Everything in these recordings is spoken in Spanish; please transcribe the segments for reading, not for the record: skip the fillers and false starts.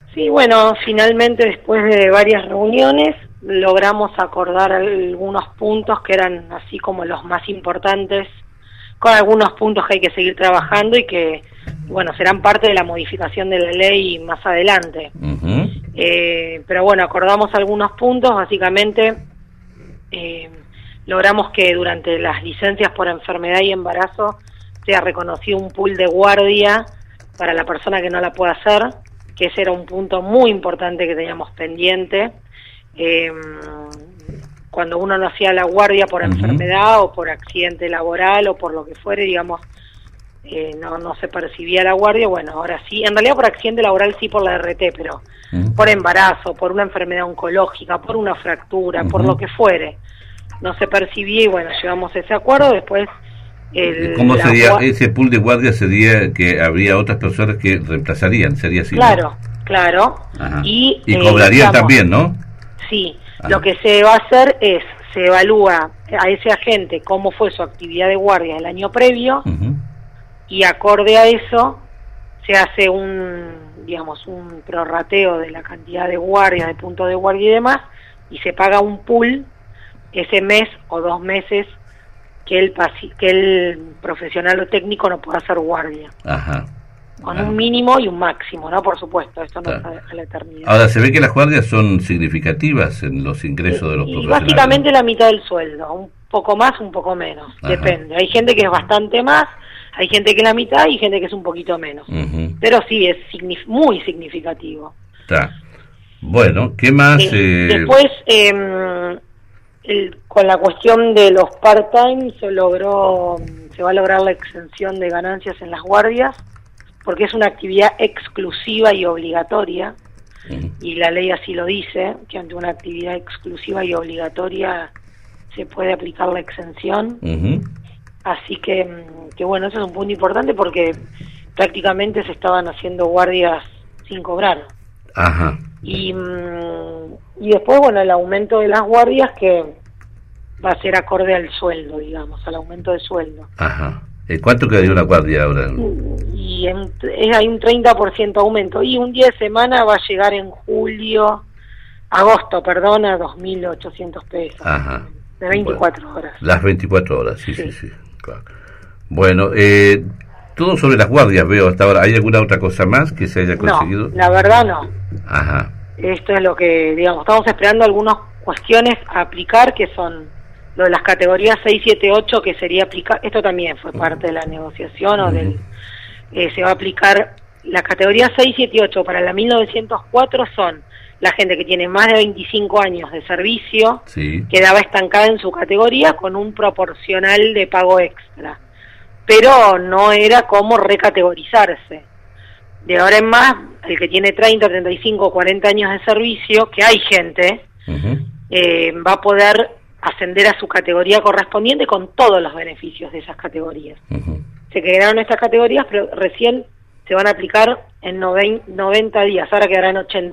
Sí, bueno, finalmente después de varias reuniones logramos acordar algunos puntos que eran así como los más importantes, con algunos puntos que hay que seguir trabajando y que, bueno, serán parte de la modificación de la ley más adelante. Pero bueno, acordamos algunos puntos, básicamente logramos que durante las licencias por enfermedad y embarazo sea reconocido un pool de guardia para la persona que no la pueda hacer, que ese era un punto muy importante que teníamos pendiente. Cuando uno no hacía la guardia por enfermedad o por accidente laboral o por lo que fuere, digamos, no se percibía la guardia. Bueno, ahora sí, en realidad por accidente laboral sí por la RT, pero por embarazo, por una enfermedad oncológica, por una fractura, por lo que fuere, no se percibía y bueno, llegamos a ese acuerdo. Después ¿cómo sería ese pool de guardia? Sería que habría otras personas que reemplazarían, sería así, claro, ¿no? Claro. Y cobrarían, digamos, también, ¿no? Sí. Lo que se va a hacer es, se evalúa a ese agente cómo fue su actividad de guardia el año previo, y acorde a eso se hace un prorrateo de la cantidad de guardias, de puntos de guardia y demás, y se paga un pool ese mes o 2 meses que el profesional o técnico no pueda hacer guardia. Con un mínimo y un máximo, ¿no? Por supuesto, esto no está a la eternidad. Ahora, se ve que las guardias son significativas en los ingresos de los profesionales. Básicamente la mitad del sueldo, un poco más, un poco menos, depende. Hay gente que es bastante más, hay gente que es la mitad y gente que es un poquito menos. Pero sí, es muy significativo. Bueno, ¿qué más? Después, con la cuestión de los part-time se va a lograr la exención de ganancias en las guardias, porque es una actividad exclusiva y obligatoria, y la ley así lo dice, que ante una actividad exclusiva y obligatoria se puede aplicar la exención. Así que bueno, eso es un punto importante porque prácticamente se estaban haciendo guardias sin cobrar. Y después, bueno, el aumento de las guardias que va a ser acorde al sueldo, digamos, al aumento de sueldo. ¿Cuánto quedaría una guardia ahora? Y hay un 30% aumento, y un día de semana va a llegar en agosto, a 2.800 pesos, de 24 horas. Las 24 horas, sí. Claro. Bueno, todo sobre las guardias veo hasta ahora. ¿Hay alguna otra cosa más que se haya conseguido? No, la verdad no. Esto es lo que, digamos, estamos esperando algunas cuestiones a aplicar, que son lo de las categorías 6, 7, 8, que sería aplicar, esto también fue parte de la negociación, o se va a aplicar las categorías 6, 7 y 8 para la 1904, son la gente que tiene más de 25 años de servicio, quedaba estancada en su categoría con un proporcional de pago extra, pero no era como recategorizarse. De ahora en más, el que tiene 30, 35, 40 años de servicio, que hay gente, va a poder ascender a su categoría correspondiente con todos los beneficios de esas categorías. Se quedaron estas categorías, pero recién se van a aplicar en 90 días, ahora quedarán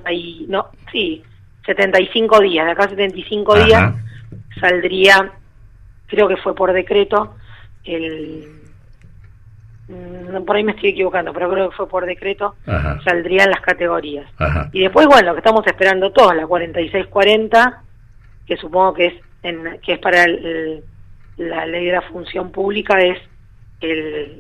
75 días, de acá a 75 días saldría, creo que fue por decreto, por ahí me estoy equivocando, pero creo que fue por decreto, saldrían las categorías. Y después, bueno, lo que estamos esperando todos, la 4640, que supongo que es para la ley de la función pública, es el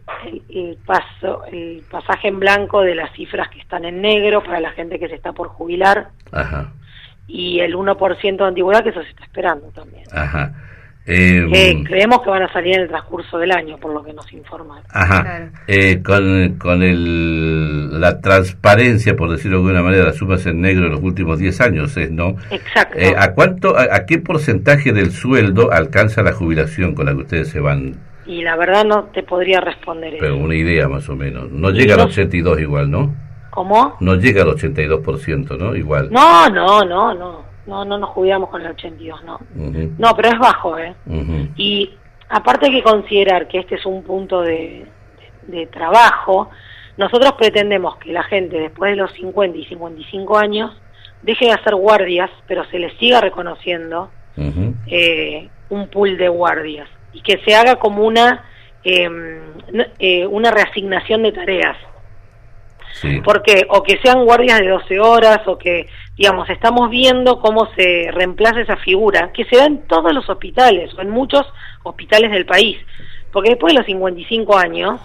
pasaje en blanco de las cifras que están en negro para la gente que se está por jubilar, y el 1% de antigüedad, que eso se está esperando también. Creemos que van a salir en el transcurso del año, por lo que nos informan. Con la transparencia, por decirlo de alguna manera, las sumas en negro en los últimos 10 años, ¿no? Exacto. ¿A qué porcentaje del sueldo alcanza la jubilación con la que ustedes se van? Y la verdad no te podría responder eso. Pero una idea más o menos. No llega al 82 igual, ¿no? ¿Cómo? No llega al 82%, ¿no? Igual. No nos jubilamos con el 82, no. No, pero es bajo, Y aparte hay que considerar que este es un punto de trabajo. Nosotros pretendemos que la gente después de los 50 y 55 años deje de hacer guardias, pero se les siga reconociendo un pool de guardias, y que se haga como una reasignación de tareas. Sí. Porque, o que sean guardias de 12 horas, o que, digamos, estamos viendo cómo se reemplaza esa figura, que se da en todos los hospitales, o en muchos hospitales del país. Porque después de los 55 años,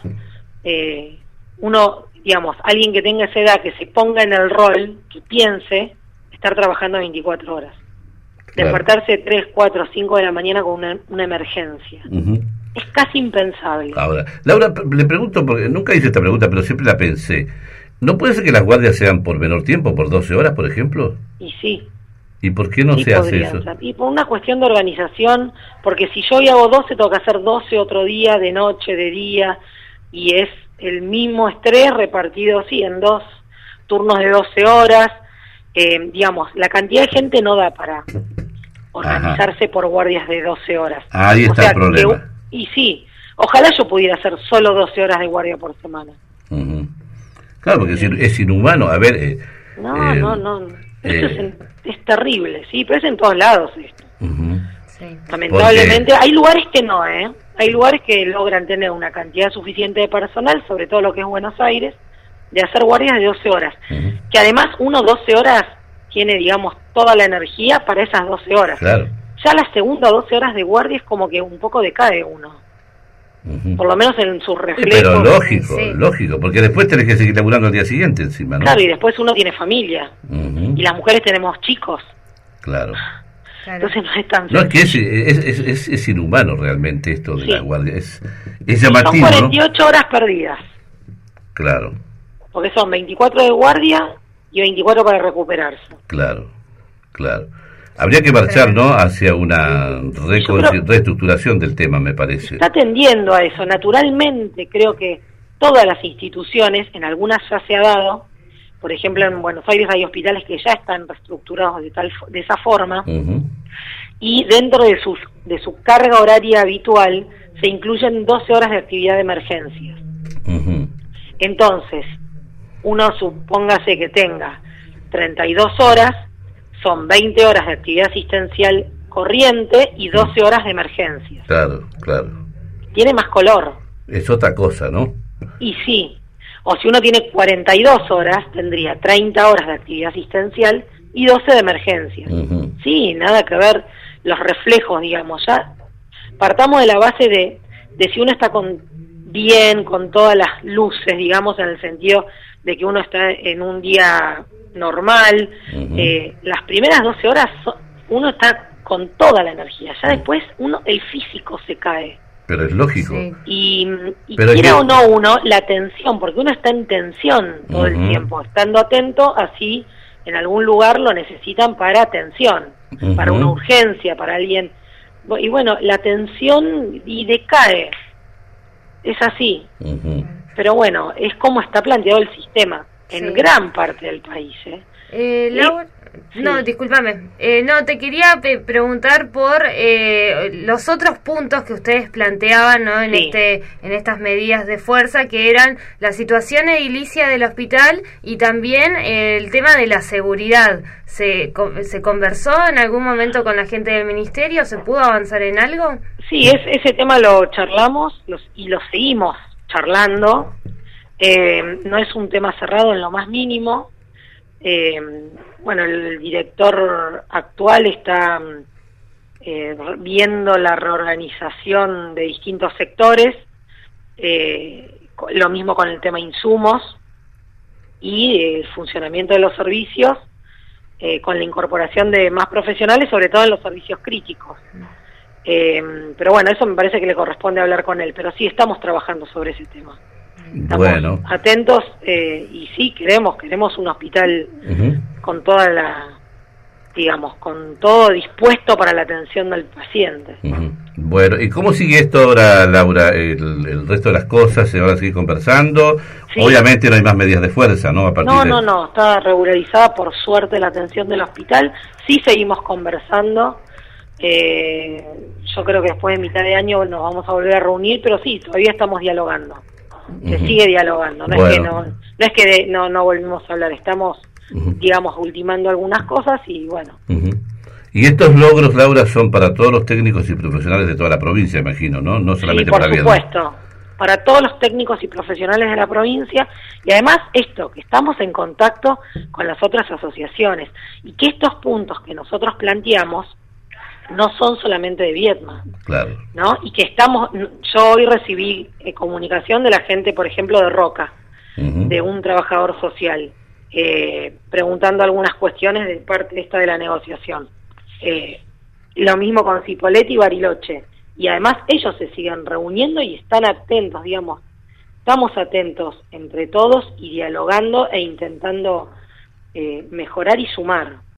uno, digamos, alguien que tenga esa edad, que se ponga en el rol, que piense estar trabajando 24 horas. Claro. Despertarse 3, 4, 5 de la mañana con una emergencia. Es casi impensable. Ahora, Laura, le pregunto, porque nunca hice esta pregunta, pero siempre la pensé. ¿No puede ser que las guardias sean por menor tiempo, por 12 horas, por ejemplo? Y sí. ¿Y por qué no Sí, se hace eso? Y por una cuestión de organización, porque si yo hoy hago 12, tengo que hacer 12 otro día, de noche, de día, y es el mismo estrés repartido, sí, en 2 turnos de 12 horas. Digamos, la cantidad de gente no da para organizarse por guardias de 12 horas. Ahí está el problema. Y sí, ojalá yo pudiera hacer solo 12 horas de guardia por semana. Claro, porque es inhumano. A ver... No. Esto es terrible, sí, pero es en todos lados esto. Sí. Lamentablemente, hay lugares que no, hay lugares que logran tener una cantidad suficiente de personal, sobre todo lo que es Buenos Aires, de hacer guardias de 12 horas. Que además uno 12 horas tiene, digamos, toda la energía para esas 12 horas. Claro. Ya la segunda 12 horas de guardia es como que un poco decae uno. Por lo menos en sus reflejos. Pero lógico, porque después tenés que seguir laburando al día siguiente encima, ¿no? Claro, y después uno tiene familia. Y las mujeres tenemos chicos. Claro. Entonces no es tan No, es que es inhumano realmente esto de la guardia. Es Son llamativo, 48 horas perdidas. Claro. Porque son 24 de guardia y 24 para recuperarse. Claro. Habría que marchar, ¿no?, hacia una reestructuración del tema, me parece. Está tendiendo a eso. Naturalmente, creo que todas las instituciones, en algunas ya se ha dado, por ejemplo, en Buenos Aires hay hospitales que ya están reestructurados de esa forma, y dentro de su carga horaria habitual se incluyen 12 horas de actividad de emergencias. Entonces, uno supóngase que tenga 32 horas, son 20 horas de actividad asistencial corriente y 12 horas de emergencias. Claro. Tiene más color. Es otra cosa, ¿no? Y sí. O si uno tiene 42 horas, tendría 30 horas de actividad asistencial y 12 de emergencias. Sí, nada que ver los reflejos, digamos. Ya partamos de la base de si uno está bien, con todas las luces, digamos, en el sentido de que uno está en un día normal. Las primeras 12 horas uno está con toda la energía, ya después el físico se cae. Pero es lógico. Y quiera o no uno, la tensión, porque uno está en tensión todo el tiempo, estando atento, así en algún lugar lo necesitan para atención, para una urgencia, para alguien. Y bueno, la tensión decae, es así. Pero bueno, es como está planteado el sistema en gran parte del país. Laura, no, discúlpame. No, te quería preguntar por los otros puntos que ustedes planteaban, ¿no?, en estas medidas de fuerza, que eran la situación edilicia del hospital y también el tema de la seguridad. ¿Se conversó en algún momento con la gente del ministerio? ¿Se pudo avanzar en algo? Sí, ese tema lo charlamos y lo seguimos charlando. No es un tema cerrado en lo más mínimo. Bueno, el director actual está viendo la reorganización de distintos sectores, lo mismo con el tema insumos y el funcionamiento de los servicios, con la incorporación de más profesionales, sobre todo en los servicios críticos. Pero bueno, eso me parece que le corresponde hablar con él, pero sí estamos trabajando sobre ese tema. Estamos atentos y sí, queremos un hospital con toda con todo dispuesto para la atención del paciente. Bueno, ¿y cómo sigue esto ahora, Laura? ¿El resto de las cosas se van a seguir conversando? Sí. Obviamente no hay más medidas de fuerza, ¿no? No, está regularizada por suerte la atención del hospital. Sí seguimos conversando. Yo creo que después de mitad de año nos vamos a volver a reunir, pero sí, todavía estamos dialogando. Se sigue dialogando, no es que no volvimos a hablar, estamos, digamos, ultimando algunas cosas y bueno. Y estos logros, Laura, son para todos los técnicos y profesionales de toda la provincia, imagino, ¿no? No solamente para Viedma. para todos los técnicos y profesionales de la provincia, y además esto, que estamos en contacto con las otras asociaciones, y que estos puntos que nosotros planteamos no son solamente de Viedma, claro, ¿no? Y que yo hoy recibí comunicación de la gente, por ejemplo, de Roca, de un trabajador social, preguntando algunas cuestiones de parte esta de la negociación. Lo mismo con Cipolletti y Bariloche. Y además ellos se siguen reuniendo y están atentos, digamos, estamos atentos entre todos y dialogando e intentando mejorar y sumar.